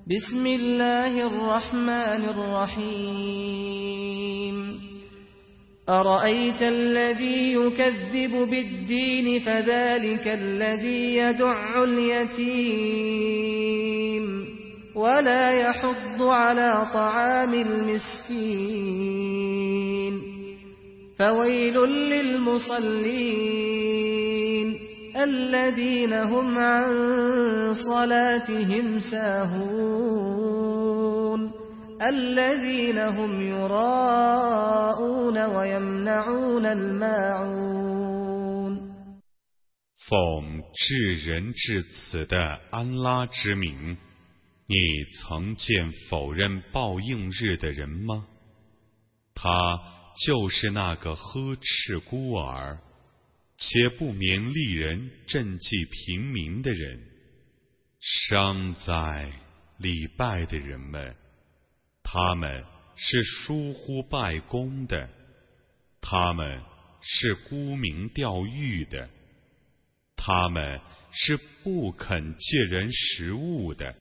بسم الله الرحمن الرحيم أرأيت الذي يكذب بالدين فذلك الذي يدع اليتيم ولا يحض على طعام المسكين فويل للمصلين الذين هم عن صلاتهم ساهون الذين هم يراءون ويمنعون الماعون 奉至仁至慈的安拉之名，你曾见否认报应日的人吗？他就是那个呵斥孤儿，且不勉励人赈济平民的人。伤在礼拜的人们，他们是疏忽拜功的，他们是沽名钓誉的，他们是不肯借人食物的。